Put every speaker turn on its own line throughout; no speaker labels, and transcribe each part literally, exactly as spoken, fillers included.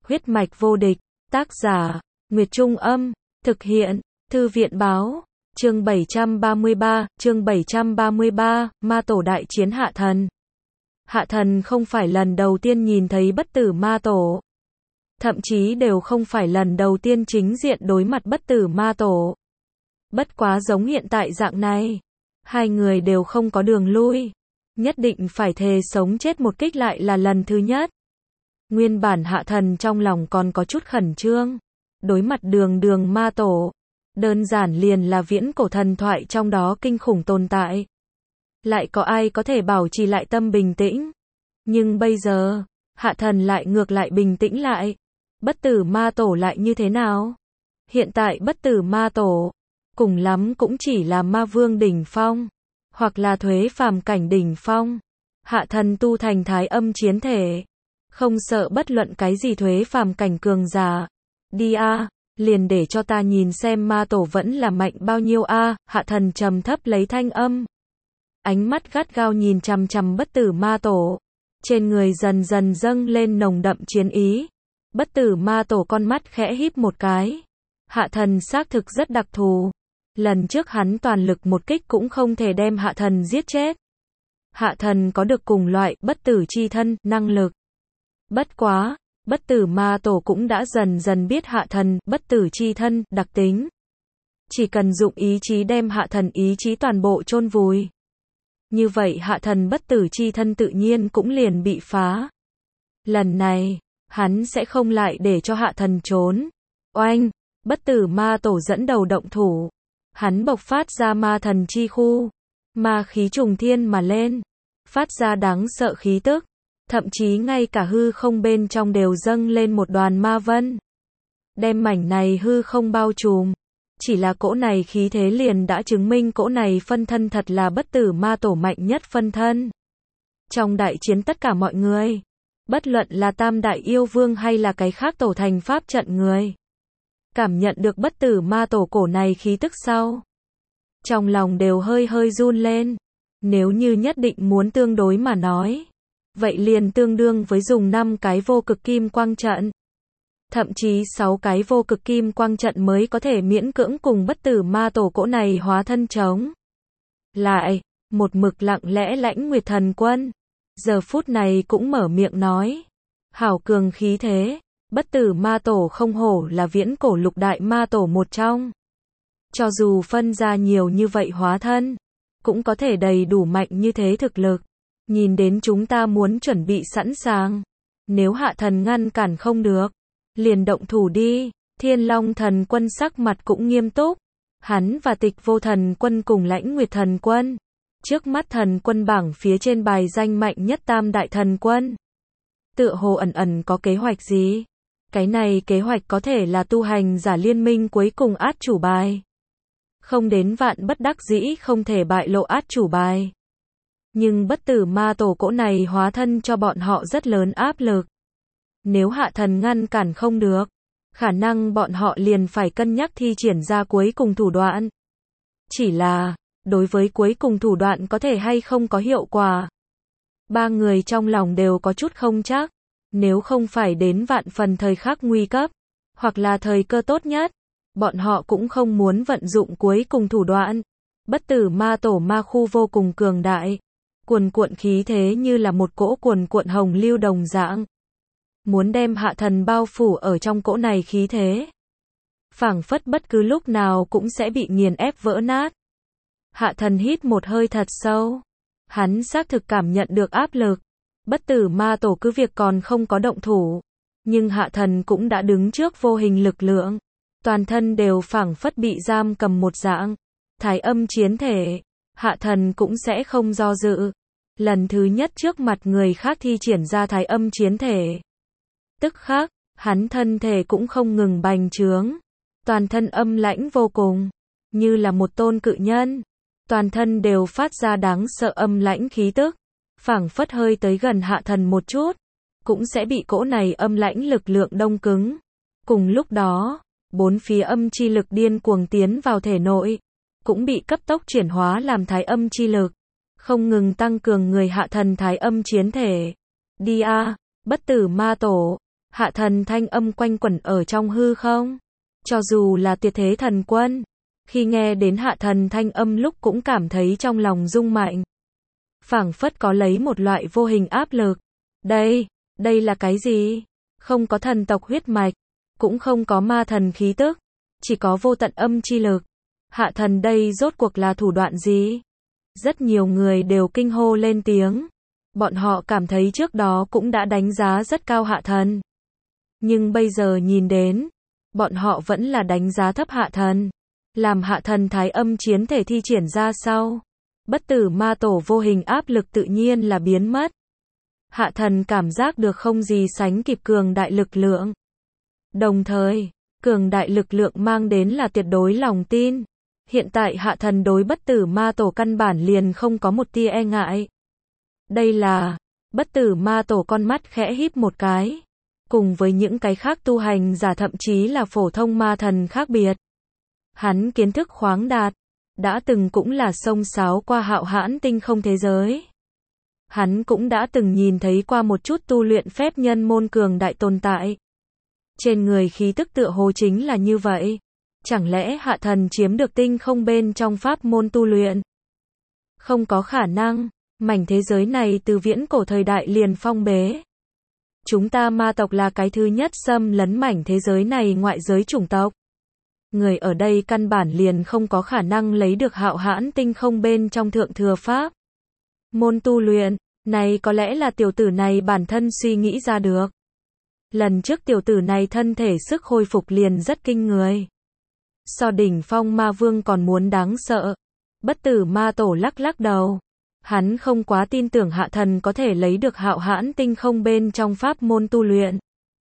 Huyết mạch vô địch, tác giả, Nguyệt Trung Âm, thực hiện, Thư viện Báo, chương bảy trăm ba mươi ba, chương bảy trăm ba mươi ba, ma tổ đại chiến hạ thần. Hạ thần không phải lần đầu tiên nhìn thấy bất tử ma tổ. Thậm chí đều không phải lần đầu tiên chính diện đối mặt bất tử ma tổ. Bất quá giống hiện tại dạng này, hai người đều không có đường lui. Nhất định phải thề sống chết một kích lại là lần thứ nhất. Nguyên bản hạ thần trong lòng còn có chút khẩn trương. Đối mặt đường đường ma tổ. Đơn giản liền là viễn cổ thần thoại trong đó kinh khủng tồn tại. Lại có ai có thể bảo trì lại tâm bình tĩnh. Nhưng bây giờ, hạ thần lại ngược lại bình tĩnh lại. Bất tử ma tổ lại như thế nào? Hiện tại bất tử ma tổ, cùng lắm cũng chỉ là ma vương đỉnh phong. Hoặc là thuế phàm cảnh đỉnh phong. Hạ thần tu thành thái âm chiến thể. Không sợ bất luận cái gì thuế phàm cảnh cường giả. Đi a, liền để cho ta nhìn xem ma tổ vẫn là mạnh bao nhiêu a. Hạ thần trầm thấp lấy thanh âm. Ánh mắt gắt gao nhìn chằm chằm bất tử ma tổ. Trên người dần dần dâng lên nồng đậm chiến ý. Bất tử ma tổ con mắt khẽ híp một cái. Hạ thần xác thực rất đặc thù. Lần trước hắn toàn lực một kích cũng không thể đem hạ thần giết chết. Hạ thần có được cùng loại bất tử chi thân, năng lực. Bất quá, bất tử ma tổ cũng đã dần dần biết hạ thần, bất tử chi thân, đặc tính. Chỉ cần dụng ý chí đem hạ thần ý chí toàn bộ chôn vùi. Như vậy hạ thần bất tử chi thân tự nhiên cũng liền bị phá. Lần này, hắn sẽ không lại để cho hạ thần trốn. Oanh, bất tử ma tổ dẫn đầu động thủ. Hắn bộc phát ra ma thần chi khu. Ma khí trùng thiên mà lên. Phát ra đáng sợ khí tức. Thậm chí ngay cả hư không bên trong đều dâng lên một đoàn ma vân. Đem mảnh này hư không bao trùm. Chỉ là cỗ này khí thế liền đã chứng minh cỗ này phân thân thật là bất tử ma tổ mạnh nhất phân thân. Trong đại chiến tất cả mọi người, bất luận là tam đại yêu vương hay là cái khác tổ thành pháp trận người, cảm nhận được bất tử ma tổ cổ này khí tức sau. Trong lòng đều hơi hơi run lên. Nếu như nhất định muốn tương đối mà nói, vậy liền tương đương với dùng năm cái vô cực kim quang trận. Thậm chí sáu cái vô cực kim quang trận mới có thể miễn cưỡng cùng bất tử ma tổ cỗ này hóa thân chống. Lại, một mực lặng lẽ Lãnh Nguyệt Thần Quân, giờ phút này cũng mở miệng nói. Hảo cường khí thế, bất tử ma tổ không hổ là viễn cổ lục đại ma tổ một trong. Cho dù phân ra nhiều như vậy hóa thân, cũng có thể đầy đủ mạnh như thế thực lực. Nhìn đến chúng ta muốn chuẩn bị sẵn sàng. Nếu hạ thần ngăn cản không được, liền động thủ đi. Thiên Long Thần Quân sắc mặt cũng nghiêm túc. Hắn và Tịch Vô Thần Quân cùng Lãnh Nguyệt Thần Quân. Trước mắt thần quân bảng phía trên bài danh mạnh nhất tam đại thần quân. Tựa hồ ẩn ẩn có kế hoạch gì? Cái này kế hoạch có thể là tu hành giả liên minh cuối cùng át chủ bài. Không đến vạn bất đắc dĩ không thể bại lộ át chủ bài. Nhưng bất tử ma tổ cỗ này hóa thân cho bọn họ rất lớn áp lực. Nếu hạ thần ngăn cản không được, khả năng bọn họ liền phải cân nhắc thi triển ra cuối cùng thủ đoạn. Chỉ là, đối với cuối cùng thủ đoạn có thể hay không có hiệu quả. Ba người trong lòng đều có chút không chắc. Nếu không phải đến vạn phần thời khắc nguy cấp, hoặc là thời cơ tốt nhất, bọn họ cũng không muốn vận dụng cuối cùng thủ đoạn. Bất tử ma tổ ma khu vô cùng cường đại. Cuồn cuộn khí thế như là một cỗ cuồn cuộn hồng lưu đồng dạng. Muốn đem hạ thần bao phủ ở trong cỗ này khí thế. Phảng phất bất cứ lúc nào cũng sẽ bị nghiền ép vỡ nát. Hạ thần hít một hơi thật sâu. Hắn xác thực cảm nhận được áp lực. Bất tử ma tổ cứ việc còn không có động thủ. Nhưng hạ thần cũng đã đứng trước vô hình lực lượng. Toàn thân đều phảng phất bị giam cầm một dạng. Thái âm chiến thể. Hạ thần cũng sẽ không do dự. Lần thứ nhất trước mặt người khác thi triển ra thái âm chiến thể. Tức khắc, hắn thân thể cũng không ngừng bành trướng. Toàn thân âm lãnh vô cùng. Như là một tôn cự nhân. Toàn thân đều phát ra đáng sợ âm lãnh khí tức. Phảng phất hơi tới gần hạ thần một chút. Cũng sẽ bị cỗ này âm lãnh lực lượng đông cứng. Cùng lúc đó, bốn phía âm chi lực điên cuồng tiến vào thể nội. Cũng bị cấp tốc chuyển hóa làm thái âm chi lực. Không ngừng tăng cường người hạ thần thái âm chiến thể. Đi a, bất tử ma tổ. Hạ thần thanh âm quanh quẩn ở trong hư không. Cho dù là tuyệt thế thần quân, khi nghe đến hạ thần thanh âm lúc cũng cảm thấy trong lòng rung mạnh. Phảng phất có lấy một loại vô hình áp lực. Đây, đây là cái gì? Không có thần tộc huyết mạch, cũng không có ma thần khí tức, chỉ có vô tận âm chi lực. Hạ thần đây rốt cuộc là thủ đoạn gì? Rất nhiều người đều kinh hô lên tiếng. Bọn họ cảm thấy trước đó cũng đã đánh giá rất cao hạ thần. Nhưng bây giờ nhìn đến, bọn họ vẫn là đánh giá thấp hạ thần. Làm hạ thần thái âm chiến thể thi triển ra sau, bất tử ma tổ vô hình áp lực tự nhiên là biến mất. Hạ thần cảm giác được không gì sánh kịp cường đại lực lượng. Đồng thời, cường đại lực lượng mang đến là tuyệt đối lòng tin. Hiện tại hạ thần đối bất tử ma tổ căn bản liền không có một tia e ngại. Đây là, bất tử ma tổ con mắt khẽ híp một cái. Cùng với những cái khác tu hành giả thậm chí là phổ thông ma thần khác biệt. Hắn kiến thức khoáng đạt, đã từng cũng là xông xáo qua hạo hãn tinh không thế giới. Hắn cũng đã từng nhìn thấy qua một chút tu luyện phép nhân môn cường đại tồn tại. Trên người khí tức tựa hồ chính là như vậy. Chẳng lẽ hạ thần chiếm được tinh không bên trong pháp môn tu luyện? Không có khả năng, mảnh thế giới này từ viễn cổ thời đại liền phong bế. Chúng ta ma tộc là cái thứ nhất xâm lấn mảnh thế giới này ngoại giới chủng tộc. Người ở đây căn bản liền không có khả năng lấy được hạo hãn tinh không bên trong thượng thừa pháp. Môn tu luyện, này có lẽ là tiểu tử này bản thân suy nghĩ ra được. Lần trước tiểu tử này thân thể sức hồi phục liền rất kinh người. So đỉnh phong ma vương còn muốn đáng sợ. Bất tử ma tổ lắc lắc đầu. Hắn không quá tin tưởng hạ thần có thể lấy được hạo hãn tinh không bên trong pháp môn tu luyện.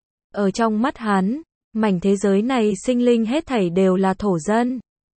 Ở trong mắt hắn, mảnh thế giới này sinh linh hết thảy đều là thổ dân.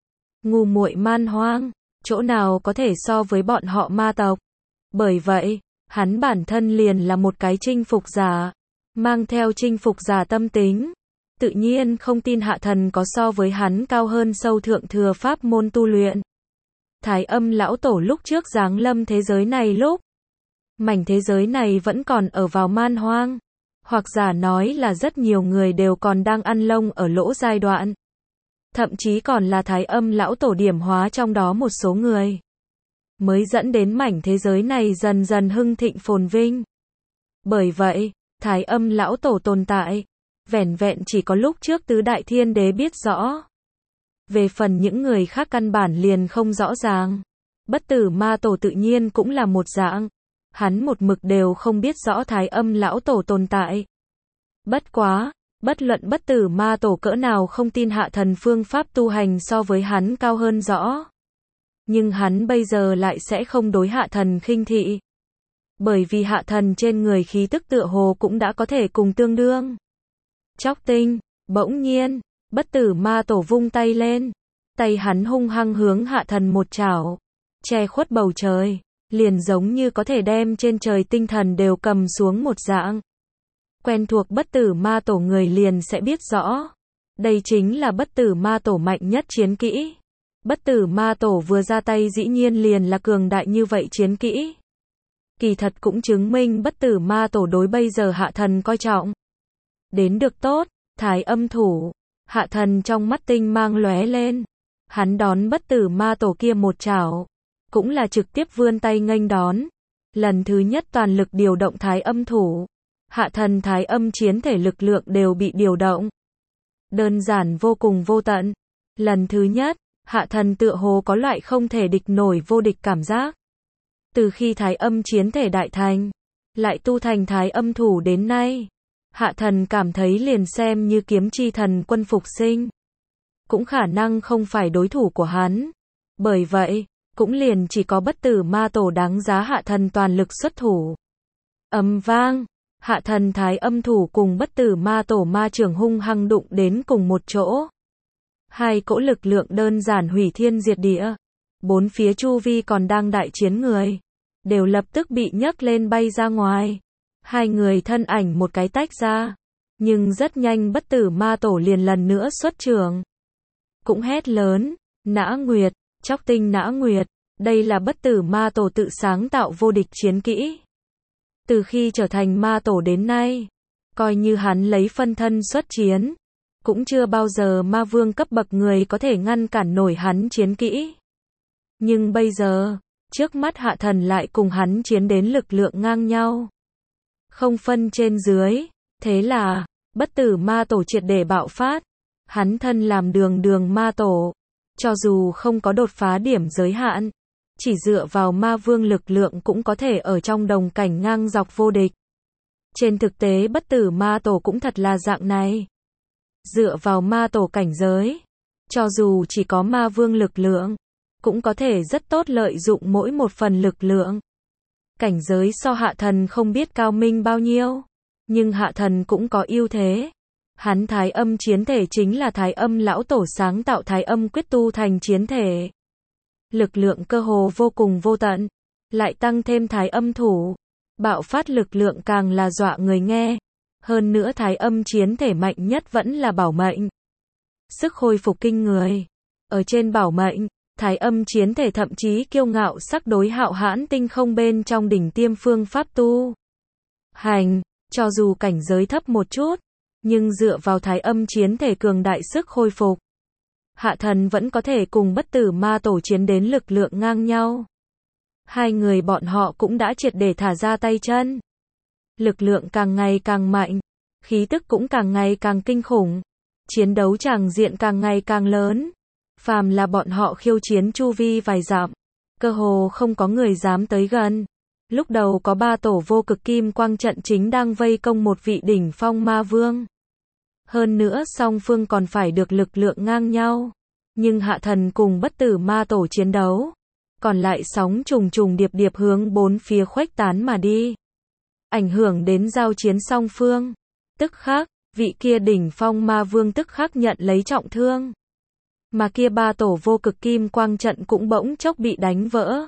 Ngu muội man hoang, chỗ nào có thể so với bọn họ ma tộc. Bởi vậy, hắn bản thân liền là một cái chinh phục giả, mang theo chinh phục giả tâm tính. Tự nhiên không tin hạ thần có so với hắn cao hơn sâu thượng thừa pháp môn tu luyện. Thái âm lão tổ lúc trước giáng lâm thế giới này lúc, mảnh thế giới này vẫn còn ở vào man hoang. Hoặc giả nói là rất nhiều người đều còn đang ăn lông ở lỗ giai đoạn. Thậm chí còn là thái âm lão tổ điểm hóa trong đó một số người. Mới dẫn đến mảnh thế giới này dần dần hưng thịnh phồn vinh. Bởi vậy, thái âm lão tổ tồn tại, vẻn vẹn chỉ có lúc trước tứ đại thiên đế biết rõ. Về phần những người khác căn bản liền không rõ ràng. Bất tử ma tổ tự nhiên cũng là một dạng. Hắn một mực đều không biết rõ thái âm lão tổ tồn tại. Bất quá, bất luận bất tử ma tổ cỡ nào không tin hạ thần phương pháp tu hành so với hắn cao hơn rõ. Nhưng hắn bây giờ lại sẽ không đối hạ thần khinh thị. Bởi vì hạ thần trên người khí tức tựa hồ cũng đã có thể cùng tương đương. Chóc tinh, bỗng nhiên, bất tử ma tổ vung tay lên. Tay hắn hung hăng hướng hạ thần một chảo. Che khuất bầu trời. Liền giống như có thể đem trên trời tinh thần đều cầm xuống một dạng. Quen thuộc bất tử ma tổ người liền sẽ biết rõ. Đây chính là bất tử ma tổ mạnh nhất chiến kỹ. Bất tử ma tổ vừa ra tay dĩ nhiên liền là cường đại như vậy chiến kỹ. Kỳ thật cũng chứng minh bất tử ma tổ đối bây giờ hạ thần coi trọng. Đến được tốt, thái âm thủ. Hạ thần trong mắt tinh mang lóe lên. Hắn đón bất tử ma tổ kia một chảo. Cũng là trực tiếp vươn tay nghênh đón. Lần thứ nhất toàn lực điều động thái âm thủ. Hạ thần thái âm chiến thể lực lượng đều bị điều động. Đơn giản vô cùng vô tận. Lần thứ nhất, hạ thần tựa hồ có loại không thể địch nổi vô địch cảm giác. Từ khi thái âm chiến thể đại thành, lại tu thành thái âm thủ đến nay, hạ thần cảm thấy liền xem như kiếm chi thần quân phục sinh, cũng khả năng không phải đối thủ của hắn. Bởi vậy, cũng liền chỉ có bất tử ma tổ đáng giá hạ thần toàn lực xuất thủ. Ầm vang, hạ thần thái âm thủ cùng bất tử ma tổ ma trưởng hung hăng đụng đến cùng một chỗ. Hai cỗ lực lượng đơn giản hủy thiên diệt địa. Bốn phía chu vi còn đang đại chiến người, đều lập tức bị nhấc lên bay ra ngoài. Hai người thân ảnh một cái tách ra. Nhưng rất nhanh bất tử ma tổ liền lần nữa xuất trường. Cũng hét lớn, nã nguyệt, chóc tinh nã nguyệt. Đây là bất tử ma tổ tự sáng tạo vô địch chiến kỹ. Từ khi trở thành ma tổ đến nay, Coi như hắn lấy phân thân xuất chiến, cũng chưa bao giờ ma vương cấp bậc người có thể ngăn cản nổi hắn chiến kỹ. Nhưng bây giờ, trước mắt hạ thần lại cùng hắn chiến đến lực lượng ngang nhau. Không phân trên dưới, thế là, bất tử ma tổ triệt để bạo phát. Hắn thân làm đường đường ma tổ, cho dù không có đột phá điểm giới hạn, chỉ dựa vào ma vương lực lượng cũng có thể ở trong đồng cảnh ngang dọc vô địch. Trên thực tế bất tử ma tổ cũng thật là dạng này. Dựa vào ma tổ cảnh giới, cho dù chỉ có ma vương lực lượng, cũng có thể rất tốt lợi dụng mỗi một phần lực lượng. Cảnh giới so hạ thần không biết cao minh bao nhiêu, nhưng hạ thần cũng có ưu thế. Hắn thái âm chiến thể chính là thái âm lão tổ sáng tạo thái âm quyết tu thành chiến thể. Lực lượng cơ hồ vô cùng vô tận, lại tăng thêm thái âm thủ, bạo phát lực lượng càng là dọa người nghe. Hơn nữa thái âm chiến thể mạnh nhất vẫn là bảo mệnh. Sức hồi phục kinh người. Ở trên bảo mệnh, thái âm chiến thể thậm chí kiêu ngạo sắc đối hạo hãn tinh không bên trong đỉnh tiêm phương pháp tu hành, cho dù cảnh giới thấp một chút, nhưng dựa vào thái âm chiến thể cường đại sức hồi phục, hạ thần vẫn có thể cùng bất tử ma tổ chiến đến lực lượng ngang nhau. Hai người bọn họ cũng đã triệt để thả ra tay chân. Lực lượng càng ngày càng mạnh, khí tức cũng càng ngày càng kinh khủng, chiến đấu tràng diện càng ngày càng lớn. Phàm là bọn họ khiêu chiến chu vi vài dặm, cơ hồ không có người dám tới gần. Lúc đầu có ba tổ vô cực kim quang trận chính đang vây công một vị đỉnh phong ma vương. Hơn nữa song phương còn phải được lực lượng ngang nhau. Nhưng hạ thần cùng bất tử ma tổ chiến đấu, còn lại sóng trùng trùng điệp điệp hướng bốn phía khuếch tán mà đi. Ảnh hưởng đến giao chiến song phương. Tức khắc, vị kia đỉnh phong ma vương tức khắc nhận lấy trọng thương. Mà kia ba tổ vô cực kim quang trận cũng bỗng chốc bị đánh vỡ.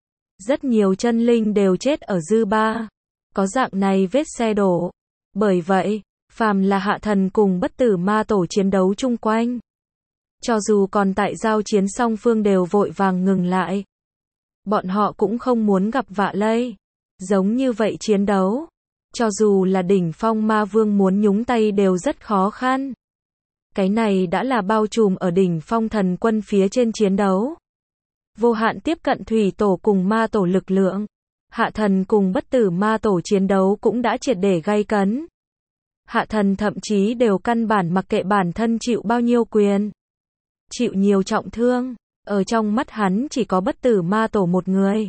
Rất nhiều chân linh đều chết ở dư ba. Có dạng này vết xe đổ. Bởi vậy, phàm là hạ thần cùng bất tử ma tổ chiến đấu chung quanh, cho dù còn tại giao chiến song phương đều vội vàng ngừng lại. Bọn họ cũng không muốn gặp vạ lây. Giống như vậy chiến đấu, cho dù là đỉnh phong ma vương muốn nhúng tay đều rất khó khăn. Cái này đã là bao trùm ở đỉnh phong thần quân phía trên chiến đấu. Vô hạn tiếp cận thủy tổ cùng ma tổ lực lượng. Hạ thần cùng bất tử ma tổ chiến đấu cũng đã triệt để gay cấn. Hạ thần thậm chí đều căn bản mặc kệ bản thân chịu bao nhiêu quyền, chịu nhiều trọng thương. Ở trong mắt hắn chỉ có bất tử ma tổ một người.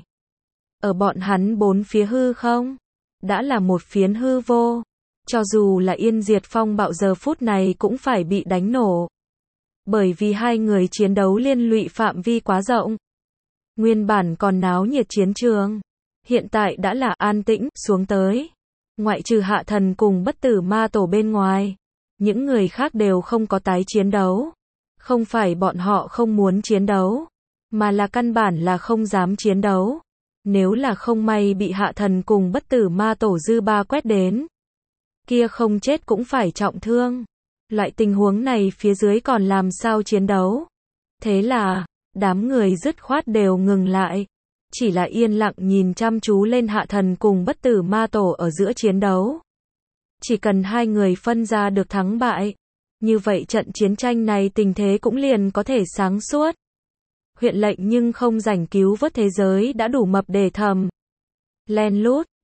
Ở bọn hắn bốn phía hư không, đã là một phiến hư vô. Cho dù là Yên Diệt Phong bạo giờ phút này cũng phải bị đánh nổ. Bởi vì hai người chiến đấu liên lụy phạm vi quá rộng. Nguyên bản còn náo nhiệt chiến trường, hiện tại đã là an tĩnh xuống tới. Ngoại trừ hạ thần cùng bất tử ma tổ bên ngoài, những người khác đều không có tái chiến đấu. Không phải bọn họ không muốn chiến đấu, mà là căn bản là không dám chiến đấu. Nếu là không may bị hạ thần cùng bất tử ma tổ dư ba quét đến, kia không chết cũng phải trọng thương. Loại tình huống này phía dưới còn làm sao chiến đấu? Thế là, đám người dứt khoát đều ngừng lại. Chỉ là yên lặng nhìn chăm chú lên hạ thần cùng bất tử ma tổ ở giữa chiến đấu. Chỉ cần hai người phân ra được thắng bại, như vậy trận chiến tranh này tình thế cũng liền có thể sáng suốt. Huyện lệnh nhưng không rảnh cứu vớt thế giới đã đủ mập để thầm. Len lút,